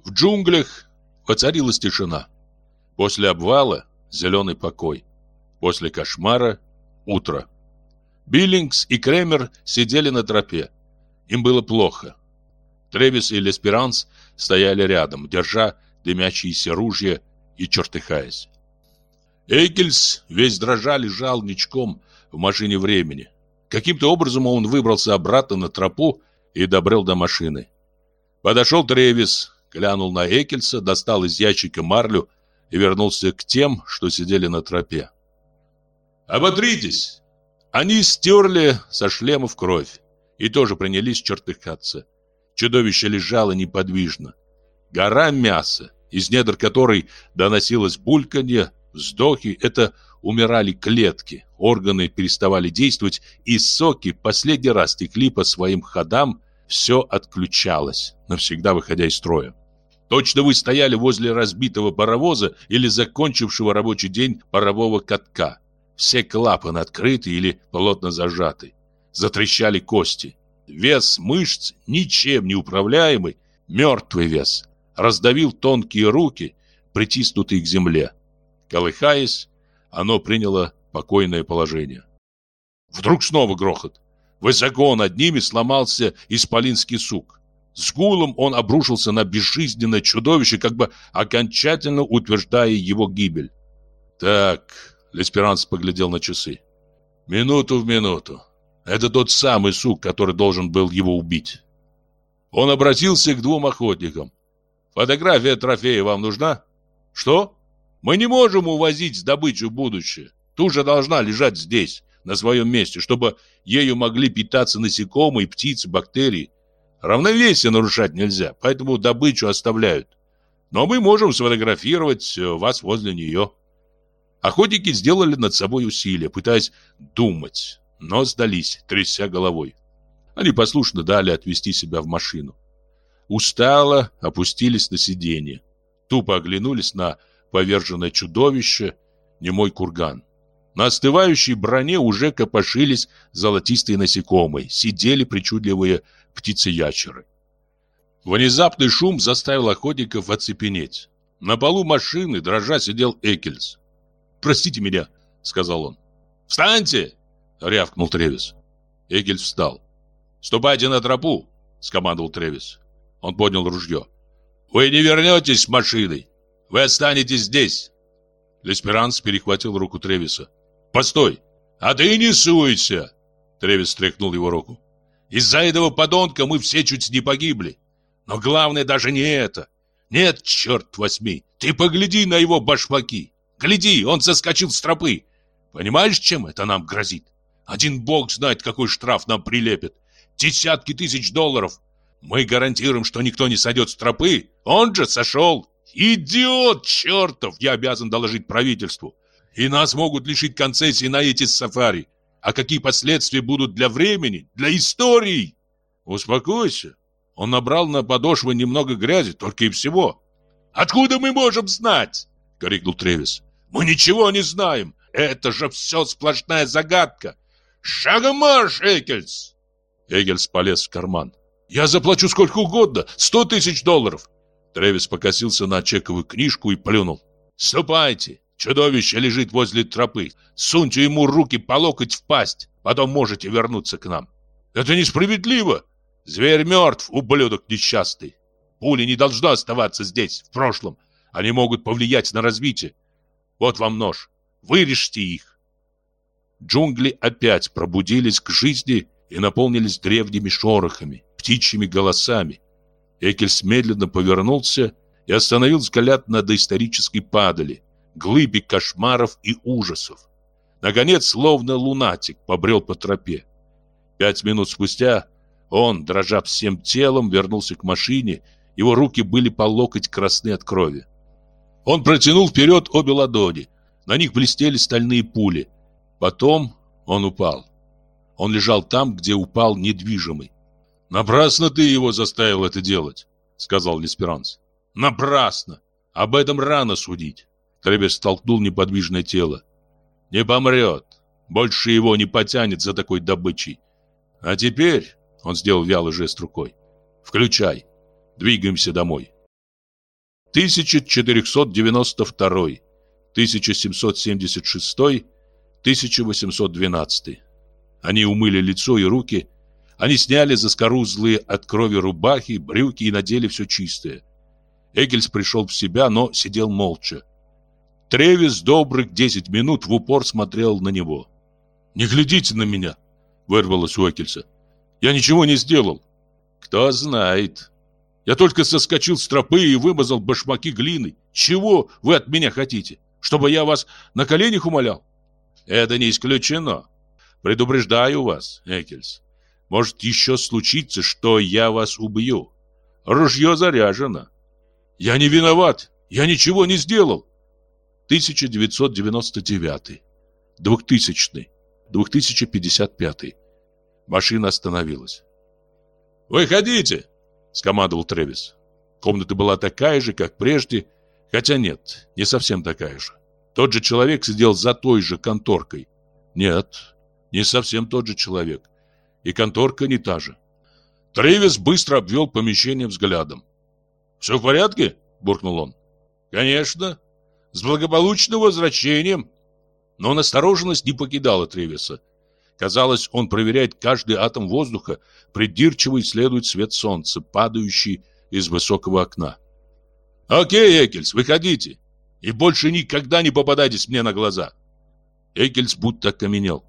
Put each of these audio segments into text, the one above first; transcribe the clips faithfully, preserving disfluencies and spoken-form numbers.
В джунглях воцарилась тишина. После обвала зеленый покой. После кошмара утро. Биллингс и Кремер сидели на тропе. Им было плохо. Тревис и Лесперанс стояли рядом, держа дымящиеся ружья и чертыхаясь. Экельс весь дрожа лежал ничком в машине времени. Каким-то образом он выбрался обратно на тропу и добрел до машины. Подошел Тревис, глянул на Экельса, достал из ящика марлю и вернулся к тем, что сидели на тропе. «Оботритесь!» Они стерли со шлемов кровь и тоже принялись чертыхаться. Чудовище лежало неподвижно. Гора мяса, из недр которой доносилось бульканье, вздохи — это умирали клетки, органы переставали действовать, и соки последний раз текли по своим ходам, все отключалось, навсегда выходя из строя. Точно вы стояли возле разбитого паровоза или закончившего рабочий день парового катка. Все клапаны открыты или плотно зажаты. Затрещали кости. Вес мышц, ничем не управляемый, мертвый вес, раздавил тонкие руки, притиснутые к земле. Колыхаясь, оно приняло покойное положение. Вдруг снова грохот. Высоко над ними сломался исполинский сук. С гулом он обрушился на безжизненное чудовище, как бы окончательно утверждая его гибель. Так, Лесперанс поглядел на часы. Минуту в минуту. Это тот самый сук, который должен был его убить. Он обратился к двум охотникам. Фотография трофея вам нужна? Что? Мы не можем увозить добычу в будущее. Туша должна лежать здесь, на своем месте, чтобы ею могли питаться насекомые, птицы, бактерии. Равновесие нарушать нельзя, поэтому добычу оставляют. Но мы можем сфотографировать вас возле нее. Охотники сделали над собой усилия, пытаясь думать, но сдались, тряся головой. Они послушно дали отвезти себя в машину. Устало опустились на сиденье. Тупо оглянулись на поверженное чудовище, немой курган. На остывающей броне уже копошились золотистые насекомые, сидели причудливые птицы-ящеры. Внезапный шум заставил охотников оцепенеть. На полу машины, дрожа, сидел Экельс. «Простите меня», — сказал он. «Встаньте!» — рявкнул Тревис. Экельс встал. «Ступайте на тропу», — скомандовал Тревис. Он поднял ружье. «Вы не вернетесь с машиной. Вы останетесь здесь». Лесперанс перехватил руку Тревиса. «Постой! А ты не суйся!» Тревис стряхнул его руку. «Из-за этого подонка мы все чуть не погибли. Но главное даже не это. Нет, черт возьми, ты погляди на его башмаки. Гляди, он соскочил с тропы. Понимаешь, чем это нам грозит? Один бог знает, какой штраф нам прилепит. Десятки тысяч долларов. Мы гарантируем, что никто не сойдет с тропы. Он же сошел. Идиот чертов, я обязан доложить правительству. И нас могут лишить концессии на эти сафари. А какие последствия будут для времени, для истории? Успокойся. Он набрал на подошвы немного грязи, только и всего. Откуда мы можем знать? Крикнул Тревис. Мы ничего не знаем. Это же все сплошная загадка. Шагом марш, Экельс! Экельс полез в карман. Я заплачу сколько угодно, сто тысяч долларов. Тревис покосился на чековую книжку и плюнул. Ступайте, чудовище лежит возле тропы. Суньте ему руки по локоть в пасть, потом можете вернуться к нам. Это несправедливо. Зверь мертв, ублюдок несчастный. Пули не должны оставаться здесь, в прошлом. Они могут повлиять на развитие. Вот вам нож. Вырежьте их. Джунгли опять пробудились к жизни и наполнились древними шорохами, птичьими голосами. Экельс медленно повернулся и остановил взгляд на доисторической падали, глыбе кошмаров и ужасов. Наконец, словно лунатик, побрел по тропе. Пять минут спустя он, дрожа всем телом, вернулся к машине. Его руки были по локоть красны от крови. Он протянул вперед обе ладони. На них блестели стальные пули. Потом он упал. Он лежал там, где упал недвижимый. «Напрасно ты его заставил это делать», — сказал Лесперанс. «Напрасно! Об этом рано судить». Тревис столкнул неподвижное тело. «Не помрет. Больше его не потянет за такой добычей. А теперь...» — он сделал вялый жест рукой. «Включай. Двигаемся домой». тысяча четыреста девяносто второй, тысяча семьсот семьдесят шестой, тысяча восемьсот двенадцатый. Они умыли лицо и руки. Они сняли заскорузлые от крови рубахи, брюки и надели все чистое. Эккельс пришел в себя, но сидел молча. Тревис добрых десять минут в упор смотрел на него. «Не глядите на меня!» — вырвалось у Эккельса. «Я ничего не сделал». «Кто знает. Я только соскочил с тропы и вымазал башмаки глиной. Чего вы от меня хотите? Чтобы я вас на коленях умолял?» «Это не исключено. Предупреждаю вас, Эккельс. Может еще случиться, что я вас убью. Ружье заряжено». «Я не виноват. Я ничего не сделал». тысяча девятьсот девяносто девятый, двухтысячный, две тысячи пятьдесят пятый. Машина остановилась. «Выходите!» — скомандовал Тревис. Комната была такая же, как прежде, хотя нет, не совсем такая же. Тот же человек сидел за той же конторкой. Нет, не совсем тот же человек. И конторка не та же. Тревис быстро обвел помещение взглядом. «Все в порядке?» — буркнул он. «Конечно. С благополучным возвращением». Но настороженность не покидала Тревиса. Казалось, он проверяет каждый атом воздуха, придирчиво исследует свет солнца, падающий из высокого окна. «Окей, Эккельс, выходите. И больше никогда не попадайтесь мне на глаза». Эккельс будто окаменел.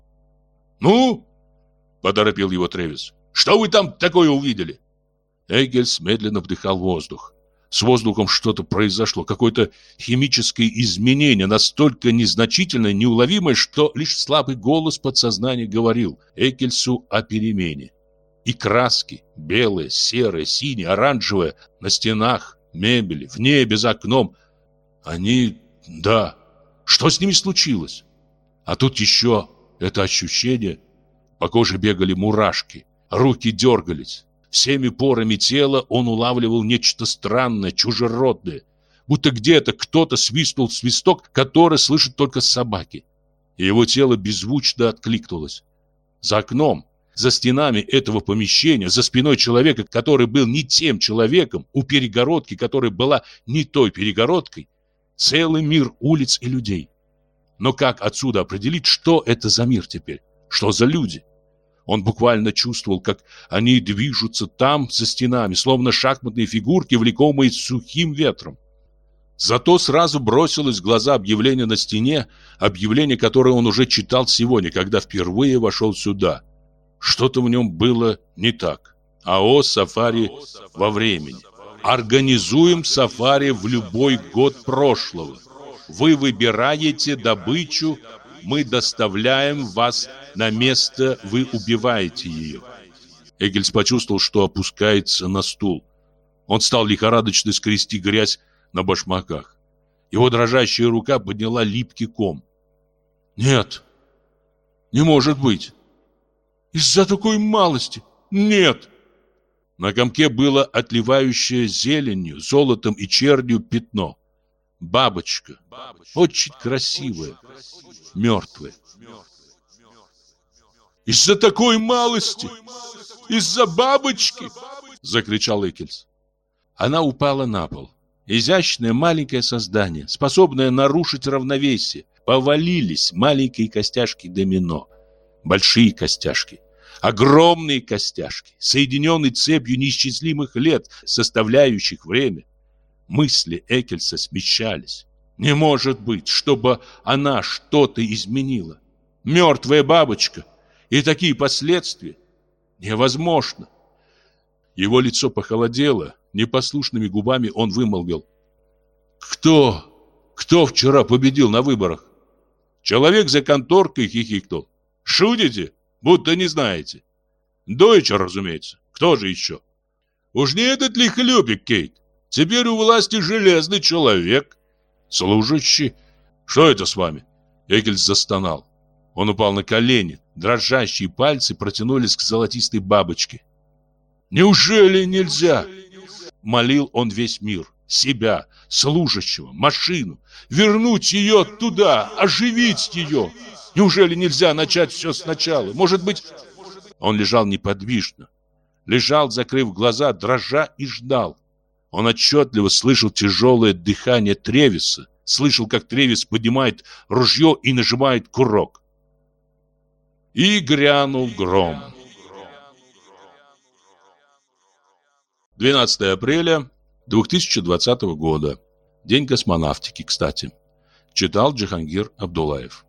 «Ну?» — поторопил его Тревис. «Что вы там такое увидели?» Эккельс медленно вдыхал воздух. С воздухом что-то произошло, какое-то химическое изменение, настолько незначительное, неуловимое, что лишь слабый голос подсознания говорил Эккельсу о перемене. И краски, белые, серые, синие, оранжевые, на стенах, мебели, в небе, за окном. Они, да, что с ними случилось? А тут еще это ощущение. По коже бегали мурашки, руки дергались. Всеми порами тела он улавливал нечто странное, чужеродное. Будто где-то кто-то свистнул свисток, который слышат только собаки. И его тело беззвучно откликнулось. За окном, за стенами этого помещения, за спиной человека, который был не тем человеком, у перегородки, которая была не той перегородкой, целый мир улиц и людей. Но как отсюда определить, что это за мир теперь? Что за люди? Он буквально чувствовал, как они движутся там, за стенами, словно шахматные фигурки, влекомые сухим ветром. Зато сразу бросилось в глаза объявление на стене, объявление, которое он уже читал сегодня, когда впервые вошел сюда. Что-то в нем было не так. АО «Сафари» во времени. Организуем сафари в любой год прошлого. Вы выбираете добычу, мы доставляем вас на место, вы убиваете ее. Эккельс почувствовал, что опускается на стул. Он стал лихорадочно скрести грязь на башмаках. Его дрожащая рука подняла липкий ком. Нет, не может быть. Из-за такой малости. Нет. На комке было отливающее зеленью, золотом и чернью пятно. Бабочка. Очень красивая. Мертвая. «Из-за такой малости! Из-за бабочки!» — закричал Эккельс. Она упала на пол. Изящное маленькое создание, способное нарушить равновесие. Повалились маленькие костяшки домино. Большие костяшки. Огромные костяшки, соединенные цепью неисчислимых лет, составляющих время. Мысли Эккельса смещались. Не может быть, чтобы она что-то изменила. Мертвая бабочка. И такие последствия. Невозможно. Его лицо похолодело. Непослушными губами он вымолвил: «Кто? Кто вчера победил на выборах?» Человек за конторкой хихикнул. «Шутите? Будто не знаете». «Дойче, разумеется. Кто же еще?» «Уж не этот ли хлюпик, Кейт? Теперь у власти железный человек». «Служащий? Что это с вами?» Эккельс застонал. Он упал на колени. Дрожащие пальцы протянулись к золотистой бабочке. «Неужели нельзя?» Молил он весь мир. Себя, служащего, машину. Вернуть ее туда, оживить ее. Неужели нельзя начать все сначала? Может быть... Он лежал неподвижно. Лежал, закрыв глаза, дрожа, и ждал. Он отчетливо слышал тяжелое дыхание Тревиса, слышал, как Тревис поднимает ружье и нажимает курок. И грянул гром. двенадцатое апреля две тысячи двадцатого года. День космонавтики, кстати. Читал Джихангир Абдуллаев.